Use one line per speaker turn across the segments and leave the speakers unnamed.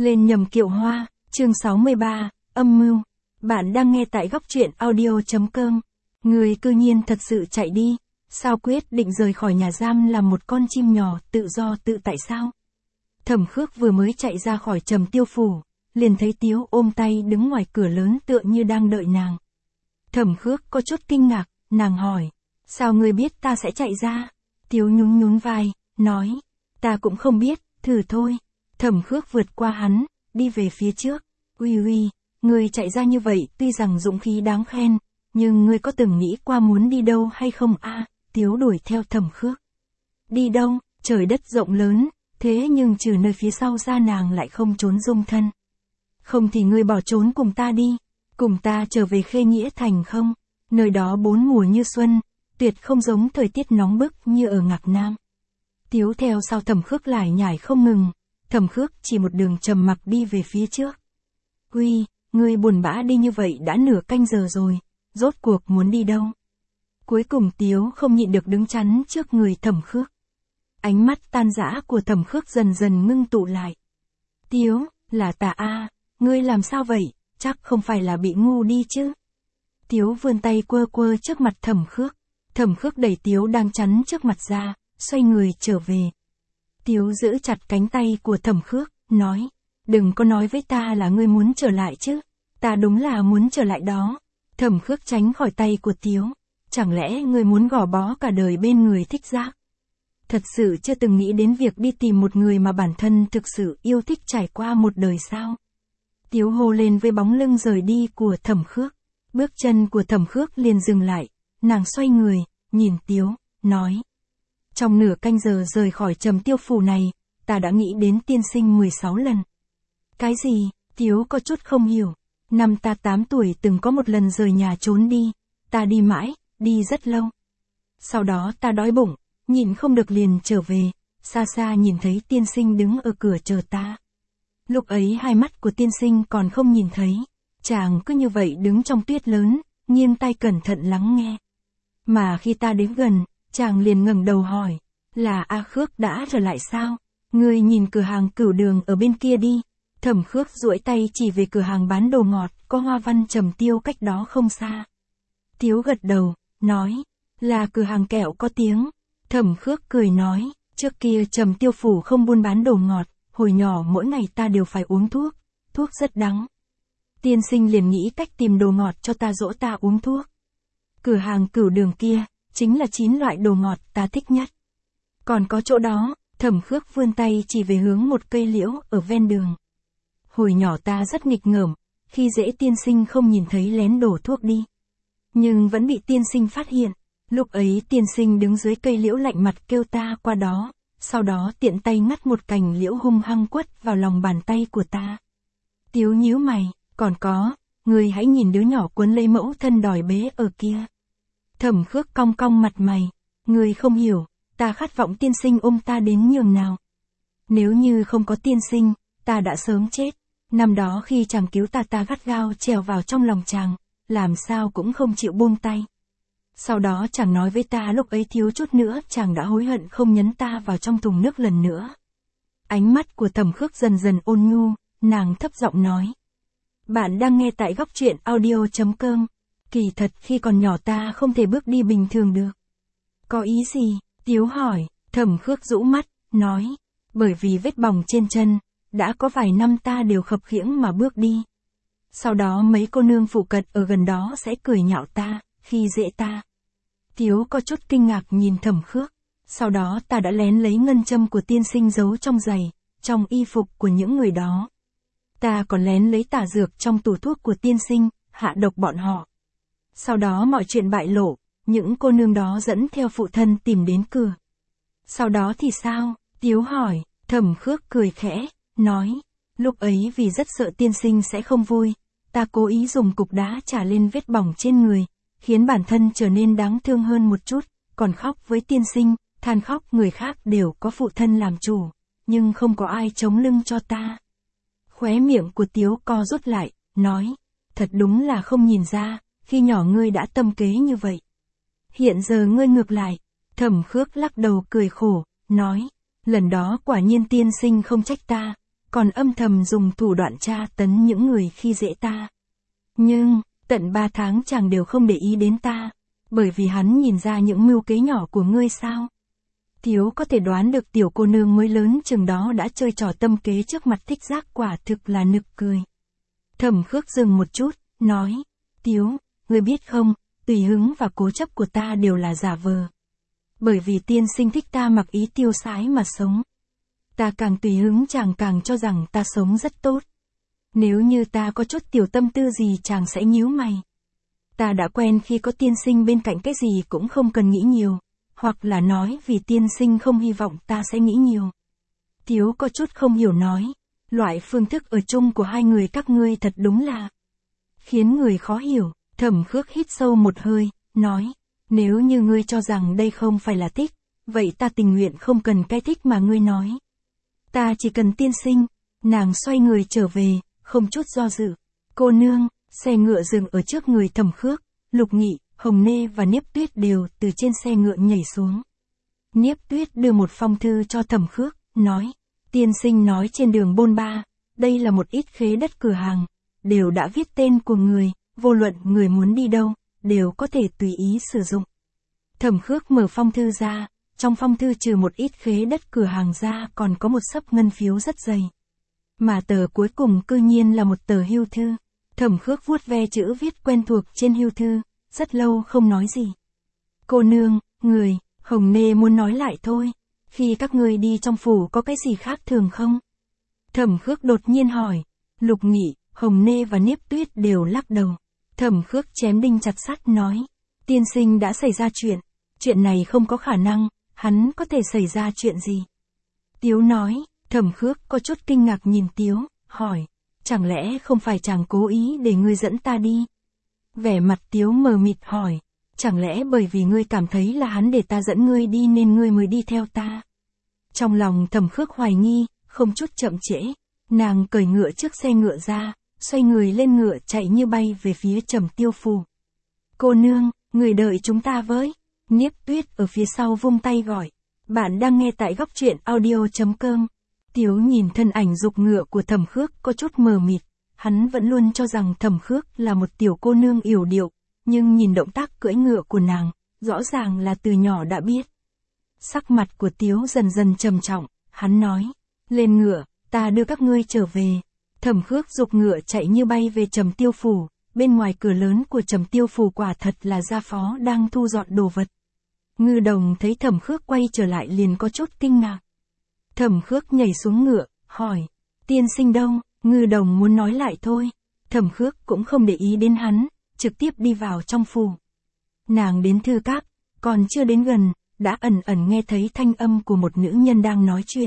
Lên nhầm kiệu hoa, chương 63, âm mưu. Bạn đang nghe tại góc truyện audio.com. Người cư nhiên thật sự chạy đi, sao quyết định rời khỏi nhà giam làm một con chim nhỏ tự do tự tại sao? Thẩm Khước vừa mới chạy ra khỏi Trầm Tiêu phủ, liền thấy Tiếu ôm tay đứng ngoài cửa lớn tựa như đang đợi nàng. Thẩm Khước có chút kinh ngạc, nàng hỏi, sao ngươi biết ta sẽ chạy ra? Tiếu nhún nhún vai, nói, ta cũng không biết, thử thôi. Thẩm Khước vượt qua hắn, đi về phía trước. Uy, ngươi chạy ra như vậy tuy rằng dũng khí đáng khen, nhưng ngươi có từng nghĩ qua muốn đi đâu hay không a? Tiếu đuổi theo Thẩm Khước. Đi đâu, trời đất rộng lớn, thế nhưng trừ nơi phía sau ra nàng lại không trốn dung thân. Không thì ngươi bỏ trốn cùng ta đi, cùng ta trở về Khê Nghĩa Thành không? Nơi đó bốn mùa như xuân, tuyệt không giống thời tiết nóng bức như ở Ngạc Nam. Tiếu theo sau Thẩm Khước lải nhải không ngừng, Thẩm Khước chỉ một đường trầm mặc đi về phía trước. Uy, ngươi buồn bã đi như vậy đã nửa canh giờ rồi, rốt cuộc muốn đi đâu? Cuối cùng Tiếu không nhịn được đứng chắn trước người Thẩm Khước. Ánh mắt tan rã của Thẩm Khước dần dần ngưng tụ lại. Tiếu, là ta a, ngươi làm sao vậy, chắc không phải là bị ngu đi chứ? Tiếu vươn tay quơ quơ trước mặt Thẩm Khước. Thẩm Khước đẩy Tiếu đang chắn trước mặt ra, xoay người trở về. Tiếu giữ chặt cánh tay của Thẩm Khước, nói, đừng có nói với ta là ngươi muốn trở lại chứ, ta đúng là muốn trở lại đó. Thẩm Khước tránh khỏi tay của Tiếu, chẳng lẽ ngươi muốn gò bó cả đời bên người thích giác? Thật sự chưa từng nghĩ đến việc đi tìm một người mà bản thân thực sự yêu thích trải qua một đời sao? Tiếu hô lên với bóng lưng rời đi của Thẩm Khước. Bước chân của Thẩm Khước liền dừng lại, nàng xoay người, nhìn Tiếu, nói. Trong nửa canh giờ rời khỏi Trầm Tiêu phủ này, ta đã nghĩ đến tiên sinh 16 lần. Cái gì? Tiếu có chút không hiểu. Năm ta 8 tuổi từng có một lần rời nhà trốn đi, ta đi mãi, đi rất lâu. Sau đó ta đói bụng, nhìn không được liền trở về, xa xa nhìn thấy tiên sinh đứng ở cửa chờ ta. Lúc ấy hai mắt của tiên sinh còn không nhìn thấy, chàng cứ như vậy đứng trong tuyết lớn, nghiêng tai cẩn thận lắng nghe. Mà khi ta đến gần, chàng liền ngẩng đầu hỏi, là A Khước đã trở lại sao? Ngươi nhìn cửa hàng Cửu Đường ở bên kia đi. Thẩm Khước duỗi tay chỉ về cửa hàng bán đồ ngọt, có hoa văn Trầm Tiêu cách đó không xa. Tiếu gật đầu, nói, là cửa hàng kẹo có tiếng. Thẩm Khước cười nói, trước kia Trầm Tiêu phủ không buôn bán đồ ngọt, hồi nhỏ mỗi ngày ta đều phải uống thuốc, thuốc rất đắng. Tiên sinh liền nghĩ cách tìm đồ ngọt cho ta dỗ ta uống thuốc. Cửa hàng Cửu Đường kia, chính là 9 loại đồ ngọt ta thích nhất. Còn có chỗ đó, Thẩm Khước vươn tay chỉ về hướng một cây liễu ở ven đường. Hồi nhỏ ta rất nghịch ngợm, khi dễ tiên sinh không nhìn thấy lén đổ thuốc đi. Nhưng vẫn bị tiên sinh phát hiện, lúc ấy tiên sinh đứng dưới cây liễu lạnh mặt kêu ta qua đó, sau đó tiện tay ngắt một cành liễu hung hăng quất vào lòng bàn tay của ta. Tiếu nhíu mày, còn có, người hãy nhìn đứa nhỏ quấn lấy mẫu thân đòi bế ở kia. Thẩm Khước cong cong mặt mày, người không hiểu, ta khát vọng tiên sinh ôm ta đến nhường nào. Nếu như không có tiên sinh, ta đã sớm chết. Năm đó khi chàng cứu ta gắt gao trèo vào trong lòng chàng, làm sao cũng không chịu buông tay. Sau đó chàng nói với ta lúc ấy thiếu chút nữa chàng đã hối hận không nhấn ta vào trong thùng nước lần nữa. Ánh mắt của Thẩm Khước dần dần ôn nhu, nàng thấp giọng nói. Bạn đang nghe tại góc truyện audio.com. Kỳ thật khi còn nhỏ ta không thể bước đi bình thường được. Có ý gì? Tiếu hỏi. Thẩm Khước rũ mắt, nói. Bởi vì vết bỏng trên chân, đã có vài năm ta đều khập khiễng mà bước đi. Sau đó mấy cô nương phụ cận ở gần đó sẽ cười nhạo ta, khi dễ ta. Tiếu có chút kinh ngạc nhìn Thẩm Khước. Sau đó ta đã lén lấy ngân châm của tiên sinh giấu trong giày, trong y phục của những người đó. Ta còn lén lấy tả dược trong tủ thuốc của tiên sinh, hạ độc bọn họ. Sau đó mọi chuyện bại lộ, những cô nương đó dẫn theo phụ thân tìm đến cửa. Sau đó thì sao? Tiếu hỏi. Thẩm Khước cười khẽ, nói. Lúc ấy vì rất sợ tiên sinh sẽ không vui, ta cố ý dùng cục đá chà lên vết bỏng trên người, khiến bản thân trở nên đáng thương hơn một chút, còn khóc với tiên sinh, than khóc người khác đều có phụ thân làm chủ, nhưng không có ai chống lưng cho ta. Khóe miệng của Tiếu co rút lại, nói. Thật đúng là không nhìn ra, khi nhỏ ngươi đã tâm kế như vậy. Hiện giờ ngươi ngược lại. Thẩm Khước lắc đầu cười khổ, nói. Lần đó quả nhiên tiên sinh không trách ta, còn âm thầm dùng thủ đoạn tra tấn những người khi dễ ta. Nhưng, tận 3 tháng chàng đều không để ý đến ta, bởi vì hắn nhìn ra những mưu kế nhỏ của ngươi sao? Tiếu có thể đoán được tiểu cô nương mới lớn chừng đó đã chơi trò tâm kế trước mặt Thích Giác, quả thực là nực cười. Thẩm Khước dừng một chút, nói, Tiếu, ngươi biết không, tùy hứng và cố chấp của ta đều là giả vờ. Bởi vì tiên sinh thích ta mặc ý tiêu sái mà sống. Ta càng tùy hứng chàng càng cho rằng ta sống rất tốt. Nếu như ta có chút tiểu tâm tư gì chàng sẽ nhíu mày. Ta đã quen khi có tiên sinh bên cạnh cái gì cũng không cần nghĩ nhiều, hoặc là nói vì tiên sinh không hy vọng ta sẽ nghĩ nhiều. Tiếu có chút không hiểu nói, loại phương thức ở chung của hai người các ngươi thật đúng là khiến người khó hiểu. Thẩm Khước hít sâu một hơi, nói, nếu như ngươi cho rằng đây không phải là thích, vậy ta tình nguyện không cần cái thích mà ngươi nói. Ta chỉ cần tiên sinh. Nàng xoay người trở về, không chút do dự. Cô nương, xe ngựa dừng ở trước người Thẩm Khước, Lục Nghị, Hồng Nê và Niếp Tuyết đều từ trên xe ngựa nhảy xuống. Niếp Tuyết đưa một phong thư cho Thẩm Khước, nói, tiên sinh nói trên đường bôn ba, đây là một ít khế đất cửa hàng, đều đã viết tên của người, vô luận người muốn đi đâu, đều có thể tùy ý sử dụng. Thẩm Khước mở phong thư ra, trong phong thư trừ một ít khế đất cửa hàng ra còn có một xấp ngân phiếu rất dày. Mà tờ cuối cùng cư nhiên là một tờ hưu thư. Thẩm Khước vuốt ve chữ viết quen thuộc trên hưu thư, rất lâu không nói gì. Cô nương, người, Hồng Nê muốn nói lại thôi, khi các ngươi đi trong phủ có cái gì khác thường không? Thẩm Khước đột nhiên hỏi. Lục Nghị, Hồng Nê và Niếp Tuyết đều lắc đầu. Thẩm Khước chém đinh chặt sắt nói, tiên sinh đã xảy ra chuyện này không có khả năng, hắn có thể xảy ra chuyện gì? Tiếu nói. Thẩm Khước có chút kinh ngạc nhìn Tiếu, hỏi, chẳng lẽ không phải chàng cố ý để ngươi dẫn ta đi? Vẻ mặt Tiếu mờ mịt hỏi, chẳng lẽ bởi vì ngươi cảm thấy là hắn để ta dẫn ngươi đi nên ngươi mới đi theo ta? Trong lòng Thẩm Khước hoài nghi, không chút chậm trễ, nàng cởi ngựa trước xe ngựa ra, xoay người lên ngựa chạy như bay về phía Trầm Tiêu Phủ. Cô nương, người đợi chúng ta với. Niếp Tuyết ở phía sau vung tay gọi. Bạn đang nghe tại góc truyện audio.com. Tiếu nhìn thân ảnh dục ngựa của Thẩm Khước có chút mờ mịt, hắn vẫn luôn cho rằng Thẩm Khước là một tiểu cô nương yểu điệu, nhưng nhìn động tác cưỡi ngựa của nàng, rõ ràng là từ nhỏ đã biết. Sắc mặt của Tiếu dần dần trầm trọng, hắn nói, lên ngựa, ta đưa các ngươi trở về. Thẩm Khước dục ngựa chạy như bay về Trầm Tiêu Phủ, bên ngoài cửa lớn của Trầm Tiêu Phủ quả thật là gia phó đang thu dọn đồ vật. Ngư Đồng thấy Thẩm Khước quay trở lại liền có chút kinh ngạc. Thẩm Khước nhảy xuống ngựa, hỏi, tiên sinh đâu? Ngư Đồng muốn nói lại thôi. Thẩm Khước cũng không để ý đến hắn, trực tiếp đi vào trong phủ. Nàng đến thư các, còn chưa đến gần, đã ẩn ẩn nghe thấy thanh âm của một nữ nhân đang nói chuyện.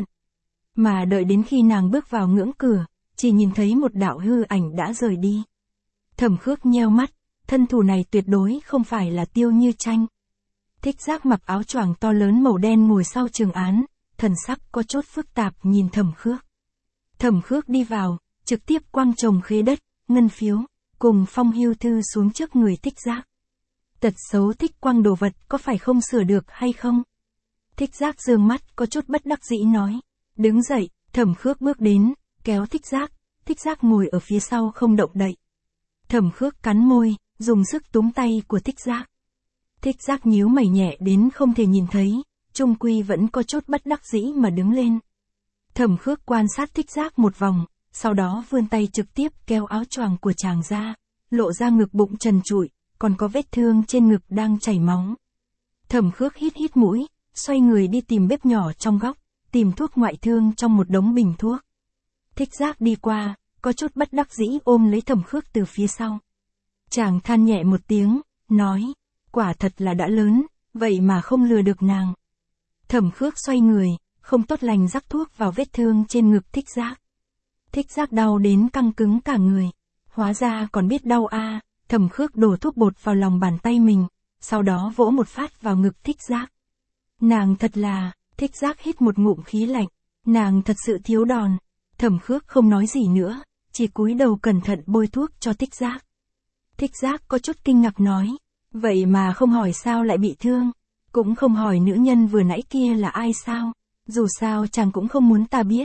Mà đợi đến khi nàng bước vào ngưỡng cửa, chỉ nhìn thấy một đạo hư ảnh đã rời đi. Thẩm Khước nheo mắt, thân thủ này tuyệt đối không phải là Tiêu Như Tranh. Thích Giác mặc áo choàng to lớn màu đen ngồi sau trường án, thần sắc có chút phức tạp nhìn Thẩm Khước. Thẩm Khước đi vào, trực tiếp quăng chồng khế đất, ngân phiếu, cùng phong hưu thư xuống trước người Thích Giác. Tật xấu thích quăng đồ vật có phải không sửa được hay không? Thích Giác giương mắt có chút bất đắc dĩ nói. Đứng dậy, Thẩm Khước bước đến, kéo Thích Giác ngồi ở phía sau không động đậy. Thẩm Khước cắn môi, dùng sức túm tay của Thích Giác. Thích Giác nhíu mày nhẹ đến không thể nhìn thấy, chung quy vẫn có chút bất đắc dĩ mà đứng lên. Thẩm Khước quan sát Thích Giác một vòng, sau đó vươn tay trực tiếp kéo áo choàng của chàng ra, lộ ra ngực bụng trần trụi, còn có vết thương trên ngực đang chảy máu. Thẩm Khước hít mũi, xoay người đi tìm bếp nhỏ trong góc, tìm thuốc ngoại thương trong một đống bình thuốc. Thích Giác đi qua, có chút bất đắc dĩ ôm lấy Thẩm Khước từ phía sau. Chàng than nhẹ một tiếng, nói, quả thật là đã lớn, vậy mà không lừa được nàng. Thẩm Khước xoay người, không tốt lành rắc thuốc vào vết thương trên ngực Thích Giác. Thích Giác đau đến căng cứng cả người, hóa ra còn biết đau a. Thẩm Khước đổ thuốc bột vào lòng bàn tay mình, sau đó vỗ một phát vào ngực Thích Giác. Nàng thật là, Thích Giác hít một ngụm khí lạnh, nàng thật sự thiếu đòn. Thẩm Khước không nói gì nữa, chỉ cúi đầu cẩn thận bôi thuốc cho Thích Giác. Thích Giác có chút kinh ngạc nói, vậy mà không hỏi sao lại bị thương, cũng không hỏi nữ nhân vừa nãy kia là ai sao, dù sao chàng cũng không muốn ta biết.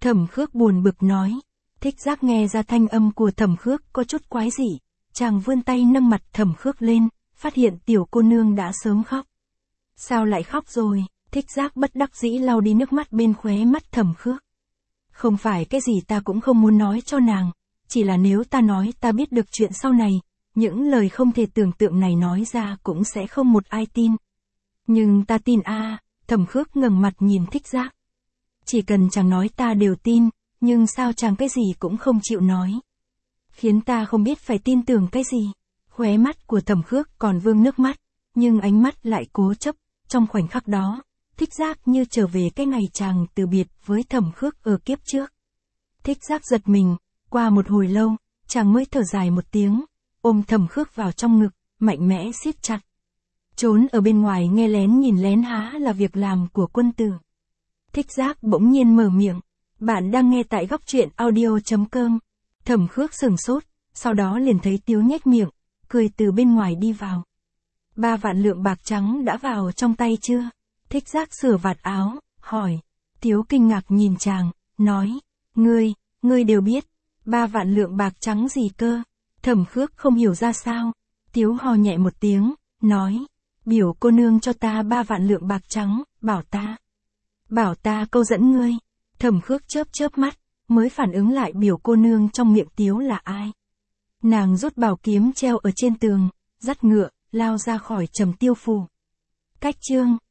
Thẩm Khước buồn bực nói. Thích Giác nghe ra thanh âm của Thẩm Khước có chút quái dị, chàng vươn tay nâng mặt Thẩm Khước lên, phát hiện tiểu cô nương đã sớm khóc. Sao lại khóc rồi? Thích Giác bất đắc dĩ lau đi nước mắt bên khóe mắt Thẩm Khước. Không phải cái gì ta cũng không muốn nói cho nàng, chỉ là nếu ta nói ta biết được chuyện sau này, những lời không thể tưởng tượng này nói ra cũng sẽ không một ai tin. Nhưng ta tin a. Thẩm Khước ngẩng mặt nhìn Thích Giác. Chỉ cần chàng nói ta đều tin, nhưng sao chàng cái gì cũng không chịu nói. Khiến ta không biết phải tin tưởng cái gì. Khóe mắt của Thẩm Khước còn vương nước mắt, nhưng ánh mắt lại cố chấp. Trong khoảnh khắc đó, Thích Giác như trở về cái ngày chàng từ biệt với Thẩm Khước ở kiếp trước. Thích Giác giật mình, qua một hồi lâu, chàng mới thở dài một tiếng, ôm Thẩm Khước vào trong ngực, mạnh mẽ siết chặt. Trốn ở bên ngoài nghe lén nhìn lén há là việc làm của quân tử. Thích Giác bỗng nhiên mở miệng. Bạn đang nghe tại góc truyện audio.com. Thẩm Khước sửng sốt, sau đó liền thấy Tiếu nhếch miệng, cười từ bên ngoài đi vào. 3 vạn lượng bạc trắng đã vào trong tay chưa? Thích Giác sửa vạt áo, hỏi. Tiếu kinh ngạc nhìn chàng, nói. Ngươi đều biết. 3 vạn lượng bạc trắng gì cơ? Thẩm Khước không hiểu ra sao. Tiếu hò nhẹ một tiếng, nói. Biểu cô nương cho ta 3 vạn lượng bạc trắng, bảo ta câu dẫn ngươi. Thẩm Khước chớp mắt, mới phản ứng lại biểu cô nương trong miệng Tiếu là ai. Nàng rút bảo kiếm treo ở trên tường, dắt ngựa, lao ra khỏi Trầm Tiêu phủ. Cách chương